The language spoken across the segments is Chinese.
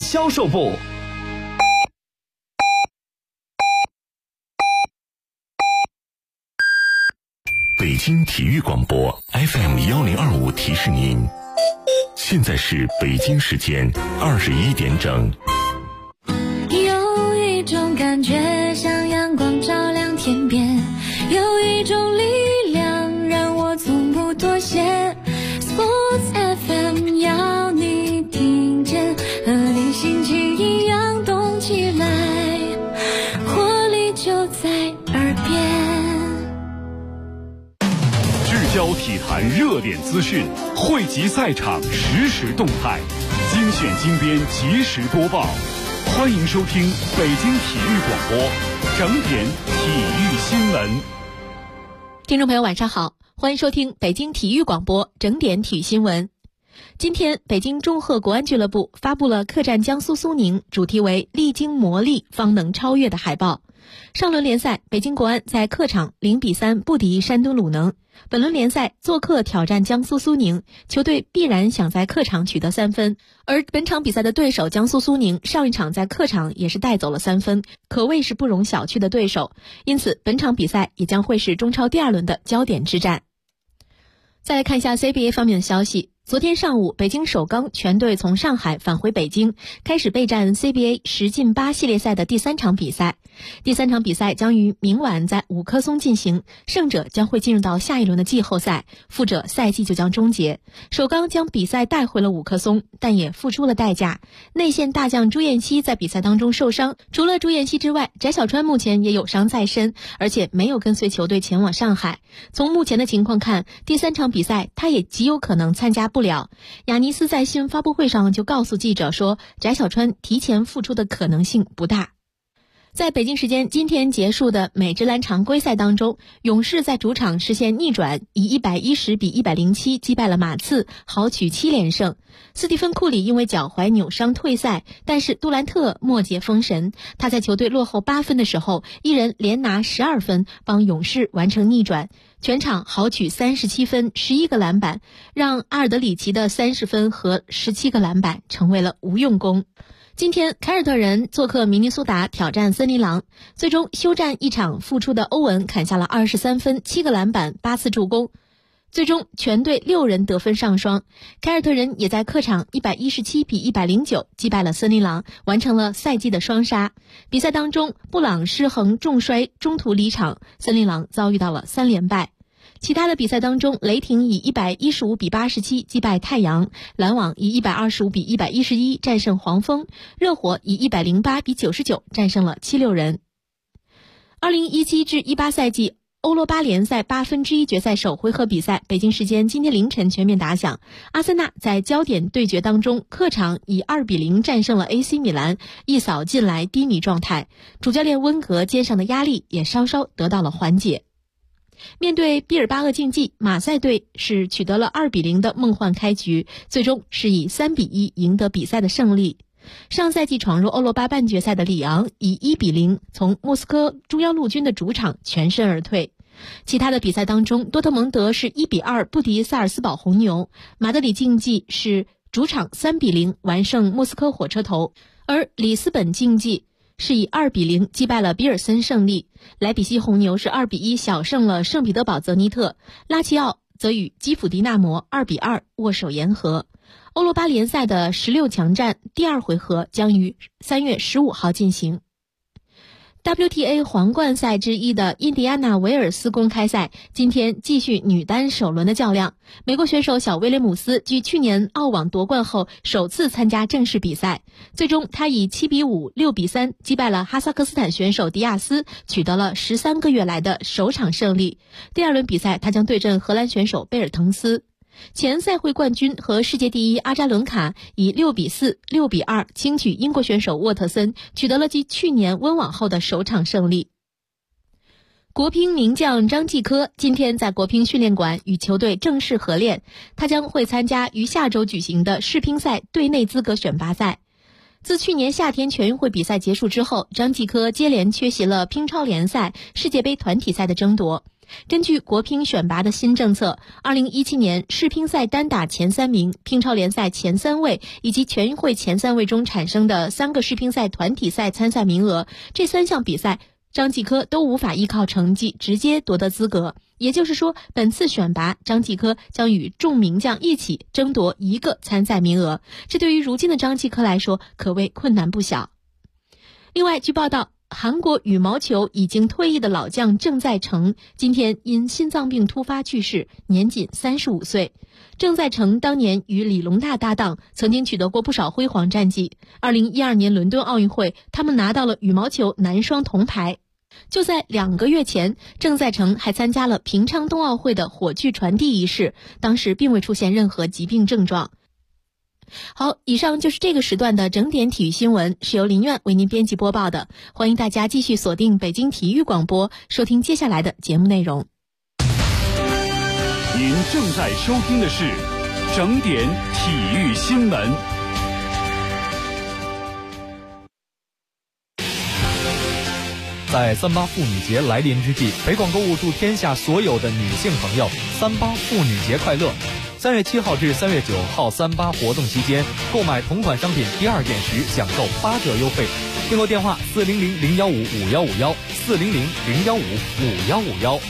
销售部。 北京体育广播 FM1025提示您，现在是北京时间21点整。 有一种感觉像阳光照亮天边，有一种力量让我从不妥协。 Sports FM 要你听见，和你心情一样动起来，活力就在耳边。 聚焦体坛热点资讯，汇集赛场实时动态，精选精编及时播报。欢迎收听北京体育广播整点体育新闻。 听众朋友晚上好，欢迎收听北京体育广播整点体育新闻。今天北京中赫国安俱乐部发布了客战江苏苏宁，主题为历经磨砺方能超越的海报。上轮联赛，北京国安在客场0-3不敌山东鲁能。本轮联赛做客挑战江苏苏宁，球队必然想在客场取得3分，而本场比赛的对手江苏苏宁上一场在客场也是带走了3分，可谓是不容小觑的对手，因此本场比赛也将会是中超第2轮的焦点之战。再来看一下 CBA 方面的消息。昨天上午，北京首钢全队从上海返回北京，开始备战 CBA 10进8系列赛的第3场比赛。第3场比赛将于明晚在五棵松进行，胜者将会进入到下一轮的季后赛，负者赛季就将终结。首钢将比赛带回了五棵松，但也付出了代价。内线大将朱彦曦在比赛当中受伤，除了朱彦曦之外，翟小川目前也有伤在身，而且没有跟随球队前往上海。从目前的情况看，第3场比赛他也极有可能参加不了。雅尼斯在新闻发布会上就告诉记者说，翟小川提前复出的可能性不大。在北京时间今天结束的美职篮常规赛当中，勇士在主场实现逆转，以110-107击败了马刺，豪取7连胜。斯蒂芬·库里因为脚踝扭伤退赛，但是杜兰特末节封神，他在球队落后8分的时候，一人连拿12分，帮勇士完成逆转。全场豪取37分11个篮板，让阿尔德里奇的30分和17个篮板成为了无用功。今天凯尔特人做客明尼苏达挑战森林狼，最终休战一场复出的欧文砍下了23分7个篮板8次助攻，最终全队6人得分上双。凯尔特人也在客场117-109击败了森林狼，完成了赛季的双杀。比赛当中，布朗失衡重摔中途离场，森林狼遭遇到了3连败。其他的比赛当中，雷霆以115-87击败太阳，篮网以125-111战胜黄蜂，热火以108-99战胜了76人。2017-18赛季欧罗巴联赛1/8决赛首回合比赛，北京时间今天凌晨全面打响。阿森纳在焦点对决当中，客场以2-0战胜了 AC 米兰，一扫近来低迷状态。主教练温格肩上的压力也稍稍得到了缓解。面对毕尔巴鄂竞技，马赛队是取得了2-0的梦幻开局，最终是以3-1赢得比赛的胜利。上赛季闯入欧罗巴半决赛的里昂以1-0从莫斯科中央陆军的主场全身而退。其他的比赛当中，多特蒙德是1-2不敌萨尔斯堡红牛，马德里竞技是主场3-0完胜莫斯科火车头，而里斯本竞技是以2-0击败了比尔森胜利。莱比锡红牛是2-1小胜了圣彼得堡泽尼特，拉齐奥则与基辅迪纳摩2-2握手言和。欧罗巴联赛的16强战第2回合将于3月15号进行。WTA 皇冠赛之一的印第安纳维尔斯公开赛今天继续女单首轮的较量。美国选手小威廉姆斯继去年澳网夺冠后首次参加正式比赛，最终他以7-5、6-3击败了哈萨克斯坦选手迪亚斯，取得了13个月来的首场胜利。第2轮比赛他将对阵荷兰选手贝尔滕斯。前赛会冠军和世界第一阿扎伦卡以6-4、6-2轻取英国选手沃特森，取得了继去年温网后的首场胜利。国乒名将张继科今天在国乒训练馆与球队正式合练，他将会参加于下周举行的世乒赛队内资格选拔赛。自去年夏天全运会比赛结束之后，张继科接连缺席了乒超联赛、世界杯团体赛的争夺。 根据国乒选拔的新政策，2017年世乒赛单打前3名、乒超联赛前3位以及全运会前3位中产生的3个世乒赛团体赛参赛名额，这3项比赛张继科都无法依靠成绩直接夺得资格。也就是说，本次选拔张继科将与众名将一起争夺1个参赛名额，这对于如今的张继科来说可谓困难不小。另外，据报道，韩国羽毛球已经退役的老将郑在成今天因心脏病突发去世，年仅35岁。郑在成当年与李龙大搭档，曾经取得过不少辉煌战绩。2012年伦敦奥运会，他们拿到了羽毛球男双铜牌。就在2个月前，郑在成还参加了平昌冬奥会的火炬传递仪式，当时并未出现任何疾病症状。好，以上就是这个时段的整点体育新闻，是由林苑为您编辑播报的。欢迎大家继续锁定北京体育广播，收听接下来的节目内容。 您正在收听的是整点体育新闻。 在38妇女节来临之际，北广购物祝天下所有的女性朋友38妇女节快乐。3月7号至3月9号38活动期间，购买同款商品第2件时享受8折优惠。订购电话400-015-5151 400-015-5151。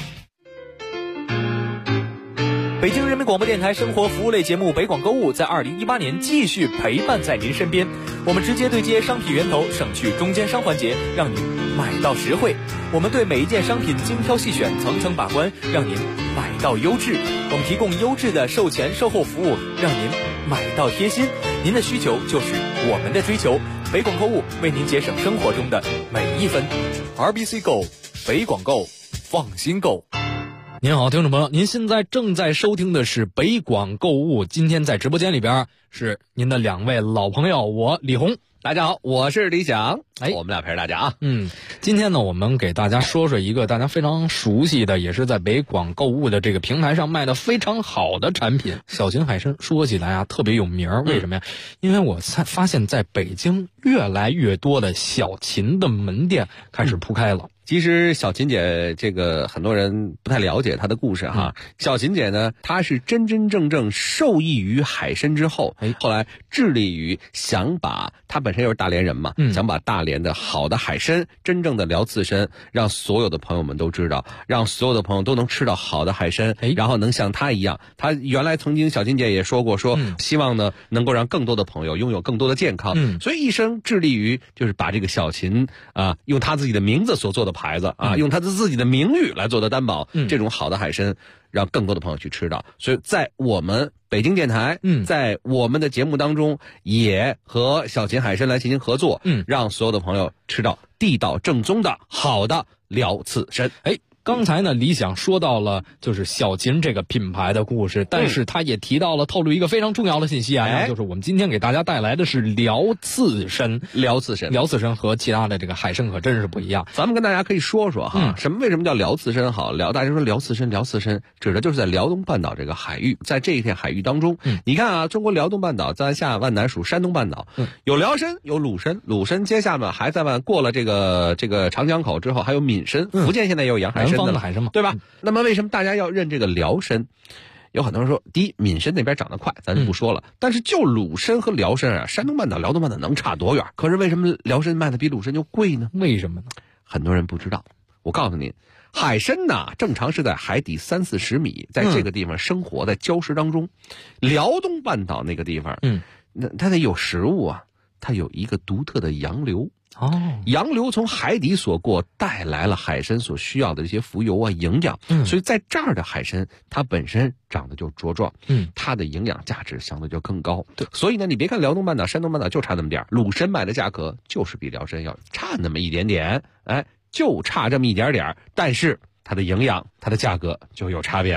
北京人民广播电台生活服务类节目《北广购物》在2018年继续陪伴在您身边。我们直接对接商品源头，省去中间商环节，让您买到实惠。我们对每一件商品精挑细选，层层把关，让您买到优质。我们提供优质的售前售后服务，让您买到贴心。您的需求就是我们的追求。北广购物为您节省生活中的每一分。RBC Go， 北广购，放心购。您好，听众朋友，您现在正在收听的是北广购物。今天在直播间里边是您的2位老朋友，我李红。 大家好，我是李想。我们俩陪着大家啊。 今天呢，我们给大家说说一个大家非常熟悉的，也是在北广购物的这个平台上卖的非常好的产品——小秦海参。说起来啊，特别有名。为什么呀？因为我发现在北京越来越多的小秦的门店开始铺开了。 其实小秦姐这个很多人不太了解她的故事哈。小秦姐呢，她是真真正正受益于海参之后，后来致力于想把她本身又是大连人嘛，想把大连的好的海参，真正的辽刺参，让所有的朋友们都知道，让所有的朋友都能吃到好的海参，然后能像她一样。她原来曾经小秦姐也说过，希望呢能够让更多的朋友拥有更多的健康，所以一生致力于就是把这个小秦啊，用她自己的名字所做的牌子啊，用他自己的名誉来做的担保，这种好的海参让更多的朋友去吃到。所以在我们北京电台，在我们的节目当中也和小秦海参来进行合作，让所有的朋友吃到地道正宗的好的辽刺参。 刚才呢，李想说到了就是小秦这个品牌的故事，但是他也提到了透露一个非常重要的信息啊，那就是我们今天给大家带来的是辽刺参。辽刺参和其他的这个海参可真是不一样。 咱们跟大家可以说说哈，为什么叫辽刺参好？大家说辽刺参指的就是在辽东半岛这个海域，在这一片海域当中，你看啊，中国辽东半岛在下万南属山东半岛，有辽参，有鲁参，接下来还在过了这个长江口之后，还有闽参，福建现在也有洋海参。 南方的海参嘛， 对吧？那么为什么大家要认这个辽参？有很多人说，第一，闽参那边长得快，咱就不说了。但是就鲁参和辽参啊，山东半岛、辽东半岛能差多远？可是为什么辽参卖的比鲁参就贵呢？ 为什么呢？ 很多人不知道。我告诉您，海参呢，正常是在海底30-40米，在这个地方生活在礁石当中。辽东半岛那个地方，那它得有食物啊，它有一个独特的洋流。洋流从海底所过，带来了海参所需要的这些浮游啊、营养，所以在这儿的海参它本身长得就茁壮，它的营养价值相对就更高。对，所以呢，你别看辽东半岛、山东半岛就差那么点儿，鲁参卖的价格就是比辽参要差那么一点点，就差这么一点点，但是它的营养、它的价格就有差别了。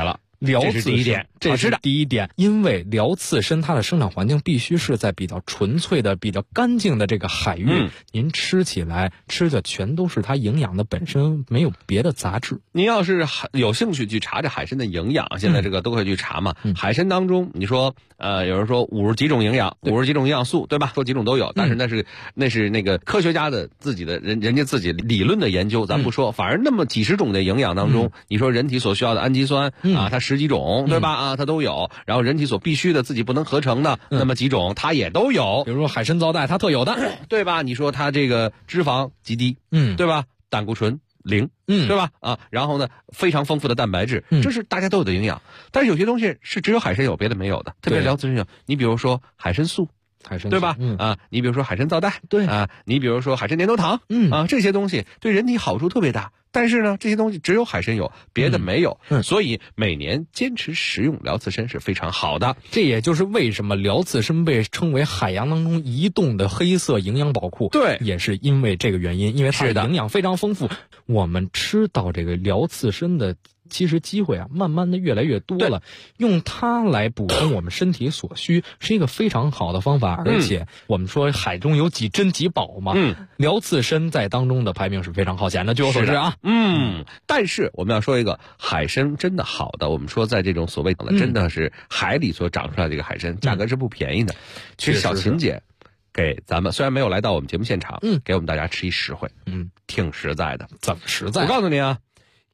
辽刺参这是第一点， 这是第一点，因为辽刺参它的生长环境必须是在比较纯粹的、比较干净的这个海域，您吃起来吃的全都是它营养的本身，没有别的杂质。 您要是有兴趣去查这海参的营养，现在这个都可以去查嘛。海参当中，你说有人说50几种营养，50几种营养素，对吧？说几种都有，但是那是那个科学家的自己的人家自己理论的研究，咱不说。反而那么几十种的营养当中，你说人体所需要的氨基酸啊，它10几种，对吧？它都有。然后人体所必须的自己不能合成的那么几种，它也都有。 比如说海参皂苷，它特有的， 对吧？你说它这个脂肪极低，对吧？胆固醇0，对吧？然后呢，非常丰富的蛋白质，这是大家都有的营养。但是有些东西是只有海参有，别的没有的，特别辽刺参有。你比如说海参素。对吧？你比如说海参皂苷，对啊，你比如说海参粘多糖，这些东西对人体好处特别大。但是呢，这些东西只有海参有，别的没有，所以每年坚持食用辽刺参是非常好的。 这也就是为什么辽刺参被称为海洋当中移动的黑色营养宝库， 对， 也是因为这个原因，因为它的营养非常丰富。我们吃到这个辽刺参的其实机会慢慢的越来越多了，用它来补充我们身体所需是一个非常好的方法。而且我们说海中有几珍几宝嘛，辽刺参在当中的排名是非常靠前的，据我所知啊。 但是我们要说一个海参真的好的，我们说在这种所谓的真的是海里所长出来的这个海参，价格是不便宜的。其实小秦姐给咱们虽然没有来到我们节目现场，给我们大家吃一实惠，挺实在的。 怎么实在？ 我告诉你啊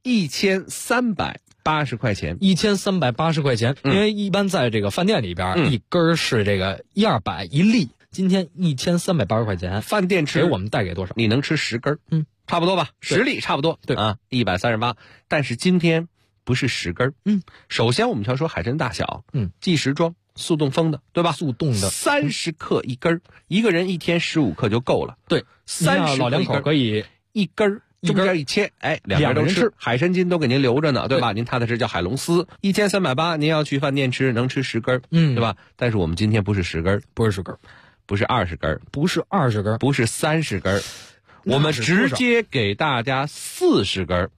，1380块钱 ，1380块钱，因为一般在这个饭店里边，一根是这个100-200一粒，今天1380块钱， 饭店吃给我们带给多少？ 你能吃10根，差不多吧，10粒差不多， 对啊，138。但是今天不是10根，首先我们要说海参大小，即食装。速冻封的，对吧？ 速冻的 ，30克一根，一个人一天15克就够了。 对，30 老两口可以一根，中间一切，两个人吃。海参筋都给您留着呢，对吧？您踏踏实叫海龙丝，1380，您要去饭店吃，能吃10根，对吧？但是我们今天不是10根， 不是10根， 不是20根， 不是20根， 不是30根。我们直接给大家40根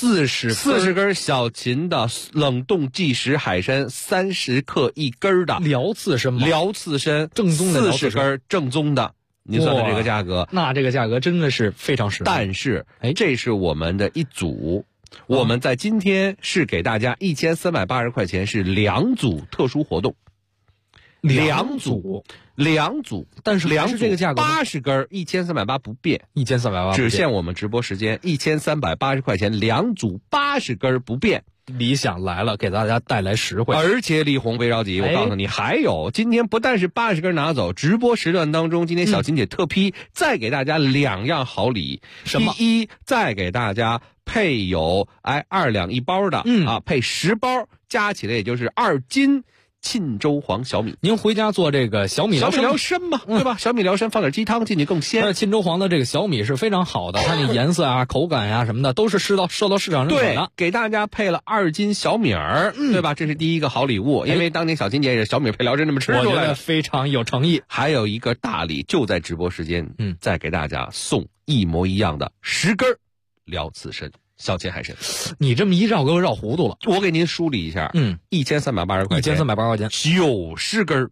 ，40根小秦的冷冻即食海参，30克一根的辽刺参，正宗的 40根正宗的，您算算这个价格， 那这个价格真的是非常实惠。 但是，这是我们的一组，我们在今天是给大家1380块钱，是2组特殊活动。两组，但是 2组这个价格 80根1380不变 ，1380 只限我们直播时间，1380块钱2组80根不变。 理想来了，给大家带来实惠， 而且李红别着急，我告诉你，还有今天不但是80根拿走，直播时段当中，今天小秦姐特批再给大家2样好礼。 什么？ 第一，再给大家配有2两1包的，配10包，加起来也就是2斤。沁州黄小米， 您回家做这个小米疗参嘛，对吧？小米疗参放点鸡汤进去更鲜。 沁州黄的这个小米是非常好的，它那颜色啊、口感呀什么的都是受到市场认可的。 对，给大家配了2斤小米儿，对吧？这是第一个好礼物，因为当年小秦姐也是小米配疗参这么吃出来的， 我觉得非常有诚意。 还有一个大礼，就在直播时间，再给大家送一模一样的10根辽刺参。小秦海参， 你这么一绕给我绕糊涂了。 我给您梳理一下，1380块钱 ，1380块钱 ，90根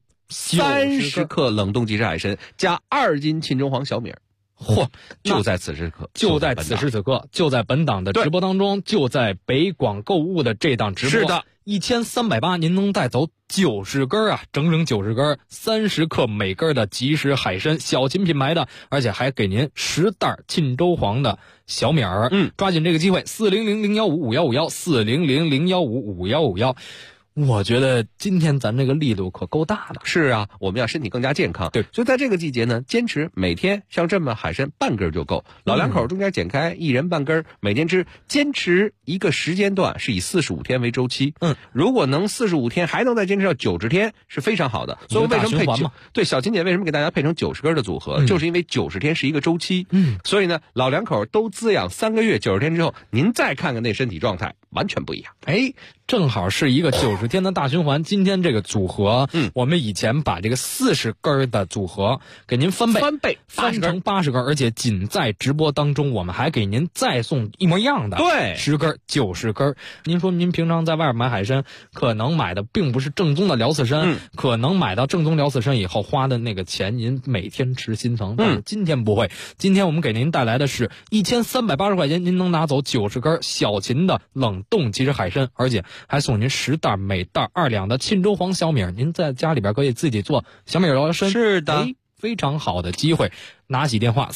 ，30克冷冻即食海参，加2斤沁州黄小米。嚯！就在此时此刻， 就在本档的直播当中，就在北广购物的这档直播。 是的 ，1380，您能带走90根啊，整90根，30克每根的即食海参，小秦品牌的，而且还给您10袋沁州黄的小米儿。抓紧这个机会，400-015-5151，400-015-5151。我觉得今天咱这个力度可够大的。 是啊，我们要身体更加健康。 对， 所以在这个季节呢，坚持每天像这么海参半根就够，老两口中间剪开，一人半根，每天吃，坚持一个时间段是以45天为周期。如果能45天还能再坚持到90天是非常好的。所以为什么配对小秦姐为什么给大家配成90根的组合，就是因为90天是一个周期。所以呢，老两口都滋养3个月，90天之后您再看看那身体状态， 完全不一样。 正好是一个90天的大循环。今天这个组合，我们以前把这个40根的组合给您翻倍翻成80根，而且仅在直播当中，我们还给您再送一模一样的10根、90根。您说您平常在外面买海参，可能买的并不是正宗的辽刺参，可能买到正宗辽刺参以后花的那个钱，您每天吃心疼。但是今天不会，今天我们给您带来的是1380块钱，您能拿走90根小秦的冷冻即食海参，而且还送您10袋，每袋2两的沁州黄小米，您在家里边可以自己做小米辽参。 是的， 非常好的机会。拿起电话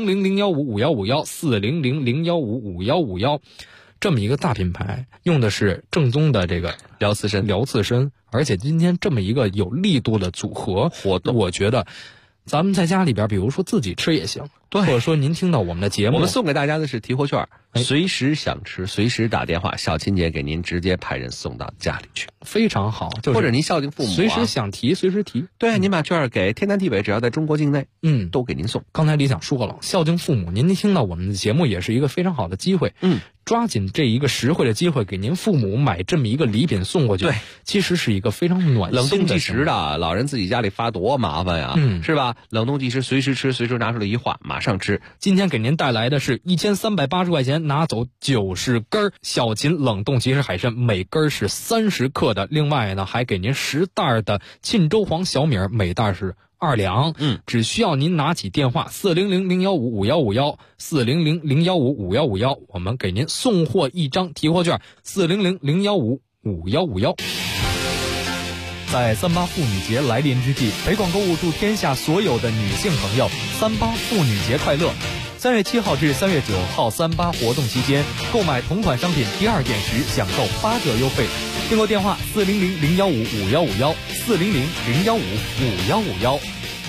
400-015-5151，400-015-5151，这么一个大品牌，用的是正宗的这个辽刺参， 而且今天这么一个有力度的组合活动，我觉得咱们在家里边，比如说自己吃也行，或者说您听到我们的节目， 我们送给大家的是提货券，随时想吃随时打电话，小秦姐给您直接派人送到家里去， 非常好。 或者您孝敬父母， 随时想提随时提。 对，您把券给天南地北，只要在中国境内，都给您送。 刚才李想说了，孝敬父母，您听到我们的节目也是一个非常好的机会。抓紧这一个实惠的机会，给您父母买这么一个礼品送过去。对，其实是一个非常暖心的。 冷冻即食的，老人自己家里发多麻烦呀，是吧？冷冻即食，随时吃，随时拿出来一化，马上吃。 今天给您带来的是1380块钱，拿走90根小秦冷冻即食海参，每根是30克的。另外呢，还给您10袋的沁州黄小米，每袋是2两。只需要您拿起电话400-015-5151，400-015-5151，我们给您送货一张提货券，400-015-5151。在38妇女节来临之际，北广购物祝天下所有的女性朋友38妇女节快乐。3月7号至3月9号38活动期间，购买同款商品第2件时享受8折优惠。订购电话400-015-5151，400-015-5151。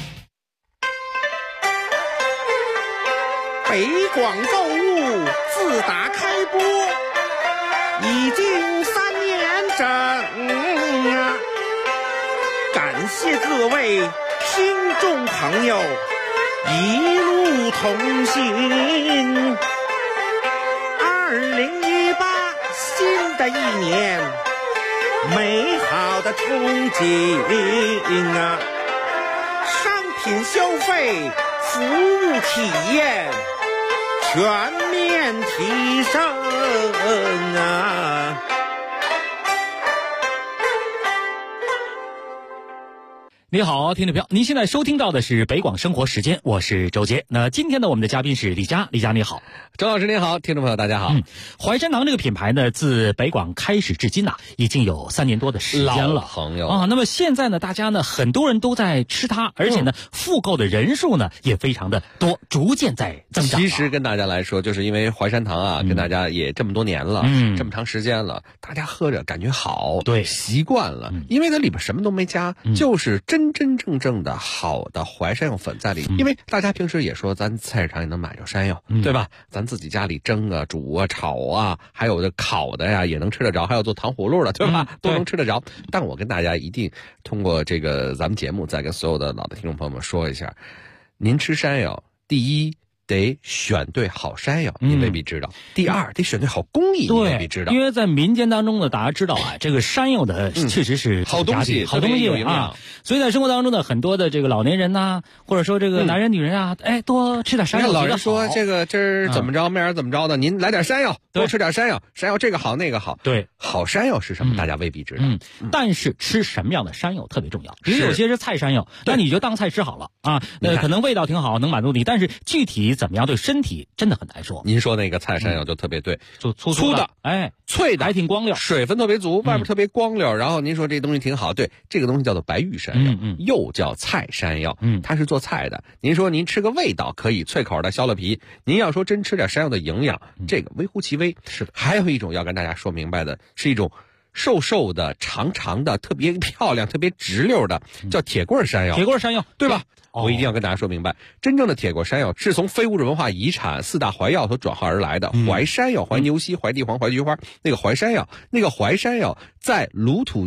北广购物自打开播已经3年整啊！感谢各位听众朋友一路同行。2018新的一年，美好的憧憬啊！商品消费，服务体验全面提升啊！ 你好，听众朋友，您现在收听到的是北广生活时间，我是周杰。那今天呢，我们的嘉宾是李佳，李佳你好。 周老师您好，听众朋友大家好。 淮山堂这个品牌呢，自北广开始至今已经有3年多的时间了， 老朋友啊。那么现在呢，大家呢很多人都在吃它，而且呢，复购的人数呢也非常的多，逐渐在增长。 其实跟大家来说，就是因为淮山堂跟大家也这么多年了，这么长时间了，大家喝着感觉好， 对， 习惯了，因为它里边什么都没加，就是真正的好的淮山药粉在里。因为大家平时也说，咱菜市场也能买着山药，对吧？咱自己家里蒸啊、煮啊、炒啊，还有的烤的呀，也能吃得着，还有做糖葫芦的，对吧？都能吃得着。但我跟大家一定通过这个咱们节目，再跟所有的老的听众朋友们说一下，您吃山药，第一得选对好山药，你未必知道；第二得选对好工艺，你未必知道。 因为在民间当中呢，大家知道这个山药的确实是好东西， 好东西啊。所以在生活当中呢，很多的这个老年人呐，或者说这个男人女人啊，多吃点山药。 老人说这个今儿怎么着，明儿怎么着的，您来点山药，多吃点山药，山药这个好那个好。 对， 好山药是什么？大家未必知道。 但是吃什么样的山药特别重要。比如有些是菜山药，那你就当菜吃好了啊。可能味道挺好，能满足你，但是具体怎么样对身体真的很难说。 您说那个菜山药就特别对， 就粗的， 脆的， 还挺光溜， 水分特别足，外面特别光溜。然后您说这东西挺好，对，这个东西叫做白玉山药，又叫菜山药，它是做菜的。您说您吃个味道可以，脆口的削了皮。您要说真吃点山药的营养，这个微乎其微。是的，还有一种要跟大家说明白的，是一种瘦瘦的、长长的、特别漂亮、特别直溜的，叫铁棍山药。 铁棍山药， 对吧？我一定要跟大家说明白，真正的铁棍山药是从非物质文化遗产4大怀药所转化而来的。淮山药、淮牛膝、淮地黄、淮菊花，那个淮山药，在鲁土地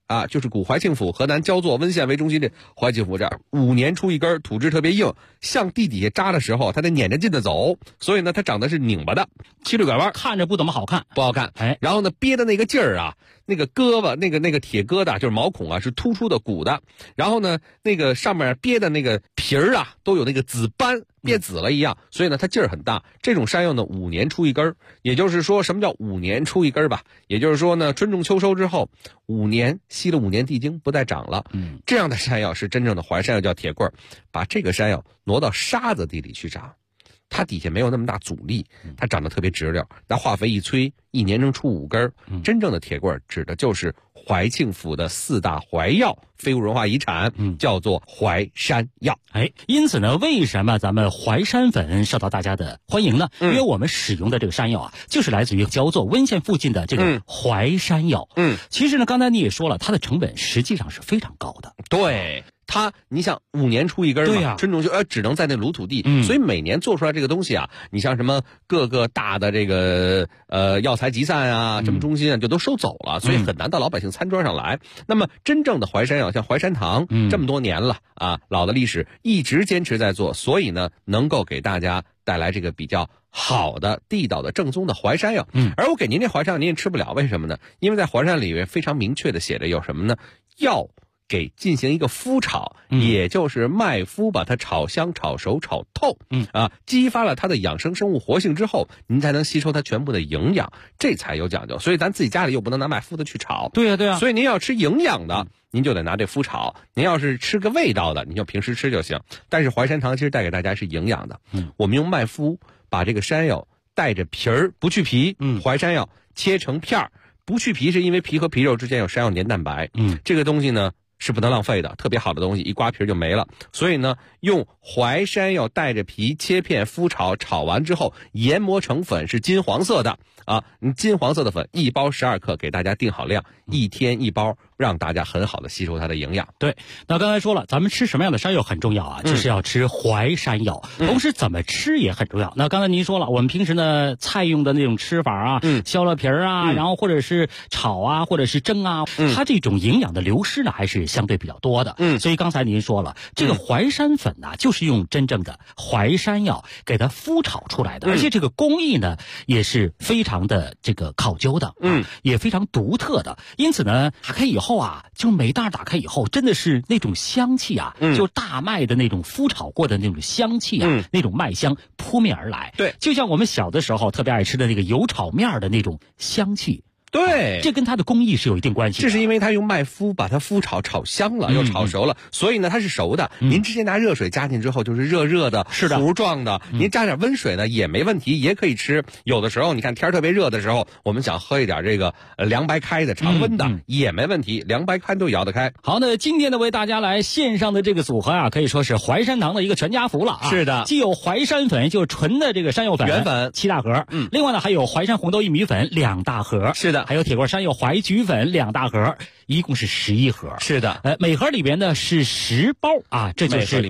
啊，就是古怀庆府河南焦作温县为中心的怀庆府这儿5年出一根，土质特别硬，向地底下扎的时候它得撵着劲的走，所以呢它长得是拧巴的，七溜拐弯， 看着不怎么好看， 不好看。然后呢憋的那个劲儿啊，那个胳膊那个铁疙瘩就是毛孔啊是突出的鼓的，然后呢那个上面憋的那个皮儿啊都有那个紫斑，憋紫了一样，所以呢它劲儿很大。这种山药呢5年出一根，也就是说什么叫5年出一根吧？也就是说呢春种秋收之后5年吸了5年地精不再长了。这样的山药是真正的淮山药，叫铁棍。把这个山药挪到沙子地里去长，它底下没有那么大阻力，它长得特别直溜，拿化肥一催，1年能出5根。真正的铁棍指的就是怀庆府的4大怀药，非物文化遗产，叫做淮山药。 因此呢，为什么咱们淮山粉受到大家的欢迎呢？因为我们使用的这个山药啊，就是来自于焦作温县附近的这个淮山药。其实呢，刚才你也说了，它的成本实际上是非常高的。 对。你像5年出一根嘛，对呀，春种就只能在那卤土地，所以每年做出来这个东西啊，你像什么各个大的这个药材集散啊，什么中心啊，就都收走了，所以很难到老百姓餐桌上来。那么真正的淮山药，像淮山堂，这么多年了啊，老的历史一直坚持在做，所以呢，能够给大家带来这个比较好的地道的正宗的淮山药。而我给您这淮山药您也吃不了，为什么呢？因为在淮山里面非常明确的写着有什么呢？要给进行一个麸炒，也就是麦麸把它炒香、炒熟、炒透，激发了它的养生生物活性之后，您才能吸收它全部的营养，这才有讲究。所以咱自己家里又不能拿麦麸的去炒， 对呀。 所以您要吃营养的，您就得拿这麸炒；您要是吃个味道的，您就平时吃就行。但是淮山堂其实带给大家是营养的，我们用麦麸把这个山药带着皮儿不去皮，淮山药切成片儿，不去皮是因为皮和皮肉之间有山药粘蛋白，这个东西呢是不能浪费的，特别好的东西一刮皮就没了。所以呢，用淮山药带着皮切片麸炒，炒完之后研磨成粉，是金黄色的啊，金黄色的粉1包12克，给大家定好量，1天1包，让大家很好的吸收它的营养。 对，那刚才说了，咱们吃什么样的山药很重要啊，就是要吃淮山药，同时怎么吃也很重要。那刚才您说了，我们平时呢菜用的那种吃法啊，削了皮儿啊，然后或者是炒啊，或者是蒸啊，它这种营养的流失呢还是相对比较多的。所以刚才您说了，这个淮山粉呢，就是用真正的淮山药给它麸炒出来的，而且这个工艺呢也是非常的这个考究的，也非常独特的。因此呢，打开以后啊，就每袋打开以后，真的是那种香气啊，就大麦的那种麸炒过的那种香气啊，那种麦香扑面而来。 对， 就像我们小的时候特别爱吃的那个油炒面的那种香气。 对， 这跟它的工艺是有一定关系的。 这是因为它用麦麸把它麸炒香了，又炒熟了，所以呢它是熟的。您直接拿热水加进之后就是热热的， 是的， 糊状的。您加点温水呢也没问题，也可以吃。有的时候你看天特别热的时候，我们想喝一点这个凉白开的常温的也没问题，凉白开都摇得开。 好，那今天呢为大家来线上的这个组合啊，可以说是淮山堂的一个全家福了啊。 是的， 既有淮山粉，就是纯的这个山药粉原粉 7大盒，另外呢还有淮山红豆薏米粉2大盒， 是的， 还有铁棍山药淮菊粉2大盒，一共是11盒。 是的， 每盒里边呢是10包啊，这就是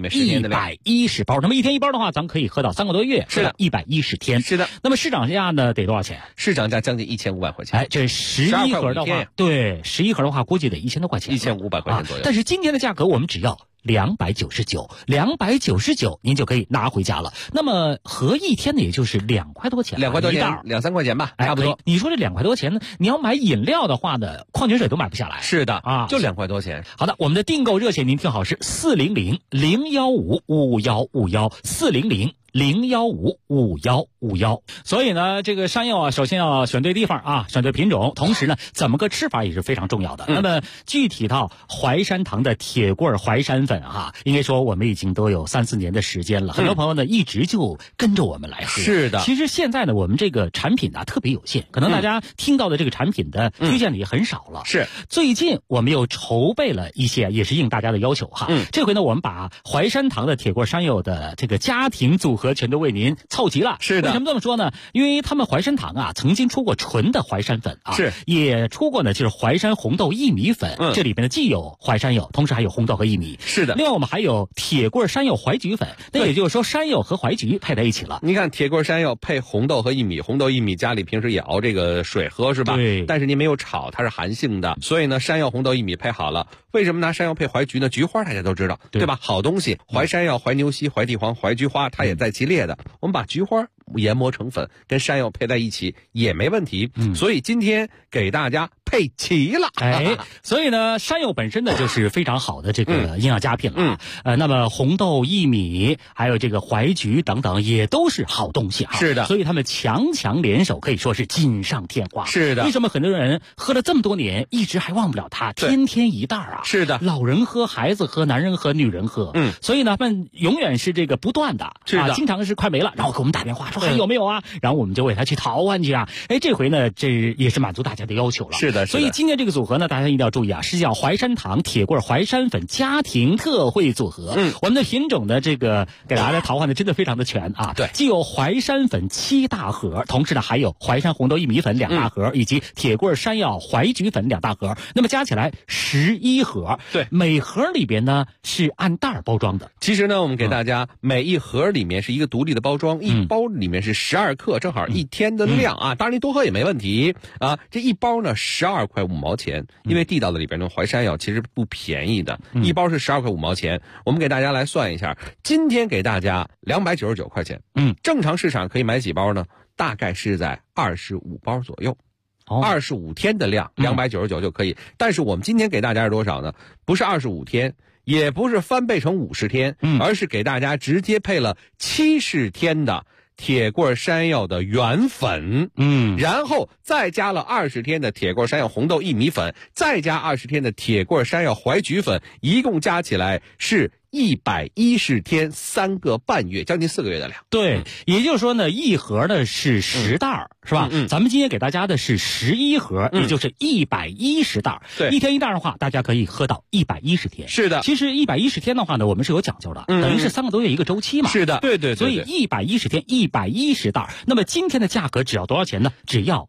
110包。那么1天1包的话，咱们可以喝到3个多月， 是的 ，110天。 是的。 那么市场价呢得多少钱？ 市场价将近1500块钱。 这11盒的话，对，11盒的话估计得1000多块钱 ，1500块钱左右。 但是今天的价格我们只要299，您就可以拿回家了。那么合1天呢，也就是2块多钱 ，2块多钱，2、3块钱吧，差不多。 你说这2块多钱呢？你要买饮料的话呢，矿泉水都买不下来。 是的啊， 就2块多钱。 好的，我们的订购热线您听好是400-015-5151，400-015-5151。所以呢，这个山药啊，首先要选对地方啊，选对品种，同时呢，怎么个吃法也是非常重要的。那么具体到淮山堂的铁棍淮山粉哈，应该说我们已经都有3、4年的时间了，很多朋友呢一直就跟着我们来喝。 是的， 其实现在呢，我们这个产品呢特别有限，可能大家听到的这个产品的推荐的也很少了。 是， 最近我们又筹备了一些，也是应大家的要求哈。这回呢，我们把淮山堂的铁棍山药的这个家庭组合合全都为您凑齐了。 是的， 为什么这么说呢？因为他们淮山堂啊，曾经出过纯的淮山粉啊， 是也出过呢，就是淮山红豆薏米粉。这里边呢既有淮山柚，同时还有红豆和薏米。 是的。 另外我们还有铁棍山柚淮菊粉，那也就是说山柚和淮菊配在一起了。 你看铁棍山柚配红豆和薏米，红豆薏米家里平时也熬这个水喝是吧？ 对。 但是您没有炒，它是寒性的，所以呢山药红豆薏米配好了。为什么拿山药配淮菊呢？菊花大家都知道，对吧？好东西，淮山药、淮牛膝、淮地黄、淮菊花，它也在其列的。我们把菊花研磨成粉，跟山药配在一起也没问题。所以今天给大家配齐了。 所以呢，山药本身呢就是非常好的这个营养佳品了。那么红豆、薏米，还有这个淮菊等等，也都是好东西啊。 是的。 所以他们强强联手，可以说是锦上添花。 是的。 为什么很多人喝了这么多年，一直还忘不了它？天天一袋啊。 是的。 老人喝，孩子喝，男人喝，女人喝。所以呢，他们永远是这个不断的。 是的。 经常是快没了，然后给我们打电话说还有没有啊？然后我们就为他去淘换去啊。这回呢，这也是满足大家的要求了。 是的。 所以今天这个组合呢，大家一定要注意啊，是叫淮山堂铁棍淮山粉家庭特惠组合。我们的品种的这个给大家来淘换的真的非常的全啊。 对， 既有淮山粉7大盒，同时呢还有淮山红豆薏米粉2大盒，以及铁棍山药淮菊粉2大盒，那么加起来11盒。 对， 每盒里边呢是按袋包装的。 其实呢，我们给大家每一盒里面是一个独立的包装，一包里面是12克，正好1天的量啊。当然您多喝也没问题啊。这一包呢12块5毛钱，因为地道的里边的淮山药其实不便宜的，一包是12块5毛钱。我们给大家来算一下，今天给大家299块钱。正常市场可以买几包呢？大概是在25包左右。25天的量299就可以。但是我们今天给大家是多少呢？不是25天，也不是翻倍成50天，而是给大家直接配了70天的铁棍山药的原粉，然后再加了20天的铁棍山药红豆薏米粉，再加20天的铁棍山药淮菊粉，一共加起来是110天3个半月，将近4个月的量。 对，也就是说呢，一盒呢是10袋，是吧？咱们今天给大家的是11盒，也就是110袋。 对， 一天一袋的话，大家可以喝到110天。 是的， 其实110天的话呢，我们是有讲究的，等于是3个多月一个周期嘛。 是的，对。 所以110天110袋，那么今天的价格只要多少钱呢？只要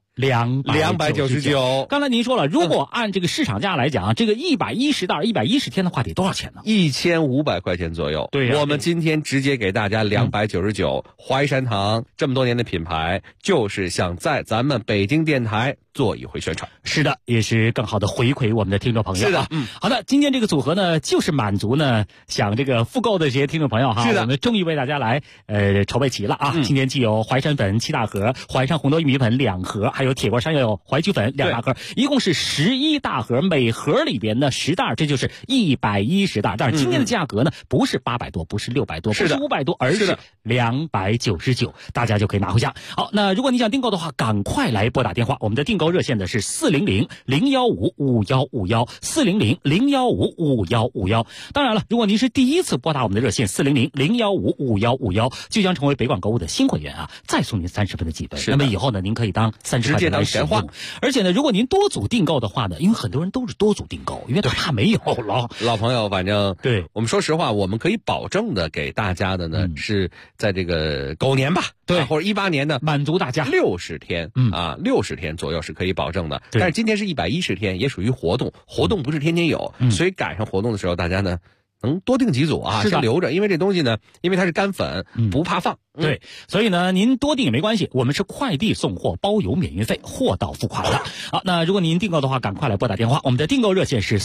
299。刚才您说了，如果按这个市场价来讲，这个110袋110天的话得多少钱呢 ？1500块钱左右。 对， 我们今天直接给大家299。淮山堂这么多年的品牌，就是想在咱们北京电台做一回宣传。 是的，也是更好的回馈我们的听众朋友。 是的， 好的，今天这个组合呢，就是满足呢想这个复购的这些听众朋友哈。 是的， 我们终于为大家来筹备齐了啊。今天既有淮山粉7大盒，淮山红豆薏米粉2盒，还有铁棍山药淮菊粉2大盒，一共是11大盒，每盒里边呢10袋，这就是110袋。但是今天的价格呢，不是800多，不是600多，不是500多，而是299，大家就可以拿回家。好，那如果你想订购的话，赶快来拨打电话，我们的订购热线的是400-015-5151，400-015-5151。当然了，如果您是第一次拨打我们的热线400-015-5151，就将成为北广购物的新会员啊，再送您30分的积分。那么以后呢，您可以当30块钱来使用。而且呢，如果您多组订购的话呢，因为很多人都是多组订购，因为他怕没有了。 老朋友，反正对我们说实话，我们可以保证的给大家的呢，是在这个狗年吧， 对， 或者18年呢， 满足大家 60天，60天左右是可以保证的。但是今天是110天，也属于活动不是天天有，所以赶上活动的时候，大家呢能多订几组啊，先留着，因为这东西呢，因为它是干粉，不怕放。 对，所以呢，您多订也没关系，我们是快递送货，包邮免运费，货到付款的。好，那如果您订购的话，赶快来拨打电话，我们的订购热线是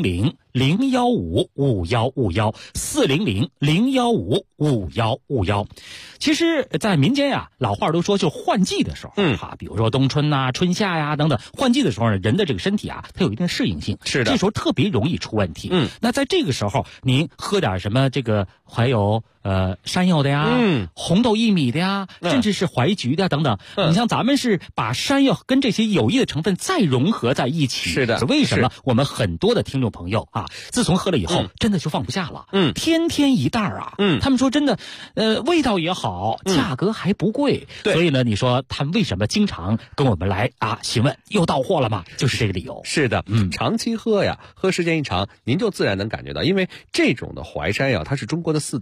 400-015-5151，400-015-5151。其实，在民间呀，老话都说，就换季的时候，比如说冬春呐、春夏呀等等，换季的时候呢，人的这个身体啊，它有一定适应性， 是的， 这时候特别容易出问题。那在这个时候，您喝点什么这个还有山药的呀，红豆薏米的呀，甚至是淮菊的等等。你像咱们是把山药跟这些有益的成分再融合在一起。 是的， 为什么我们很多的听众朋友啊，自从喝了以后，真的就放不下了。天天一袋啊。他们说真的，味道也好，价格还不贵。所以呢，你说他们为什么经常跟我们来询问又到货了吗？就是这个理由。 是的，长期喝呀，喝时间一长，您就自然能感觉到，因为这种的淮山药，它是中国的4大淮药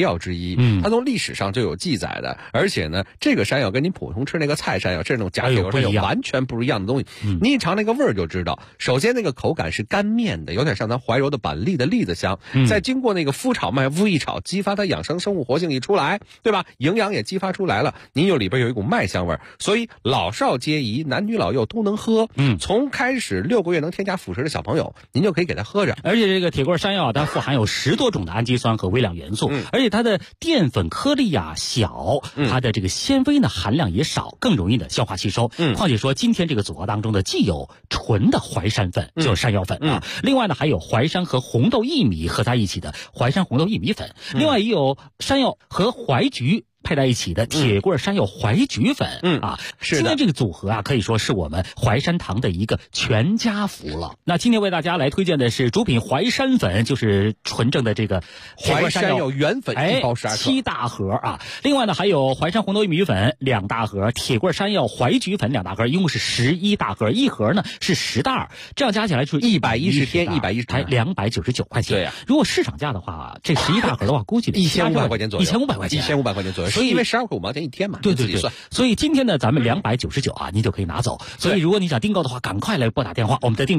料之一。它从历史上就有记载的，而且呢，这个山药跟你普通吃那个菜山药，这种假铁锅山药完全不一样的东西。你一尝那个味儿就知道，首先那个口感是干面的，有点像咱怀柔的板栗的栗子香，再经过那个麸炒麦麸一炒，激发它养生生物活性一出来，对吧？营养也激发出来了，您有里边有一股麦香味儿，所以老少皆宜，男女老幼都能喝。从开始6个月能添加辅食的小朋友，您就可以给他喝着。 而且这个铁锅山药它富含有10多种的氨基酸和微量元素，而且它的淀粉颗粒啊小，它的这个纤维呢含量也少，更容易的消化吸收。况且说今天这个组合当中的既有纯的淮山粉，就是山药粉啊，另外呢还有淮山和红豆薏米合在一起的淮山红豆薏米粉，另外也有山药和淮菊配在一起的铁棍山药淮菊粉。是的，今天这个组合啊，可以说是我们淮山堂的一个全家福了。那今天为大家来推荐的是主品淮山粉，就是纯正的这个淮山药原粉1包12克 ，7大盒啊。另外呢还有淮山红豆薏米粉2大盒，铁棍山药淮菊粉2大盒，一共是11大盒，一盒呢是10袋，这样加起来就是 110天110 才299块钱。 对呀， 如果市场价的话，这11大盒的话，估计得 1500块钱左右 ，1500块钱 ，1500块钱左右。 所以因为12块5毛钱一天嘛， 对， 算。 所以今天呢，咱们299啊，您就可以拿走。所以如果你想订购的话，赶快来拨打电话，我们的订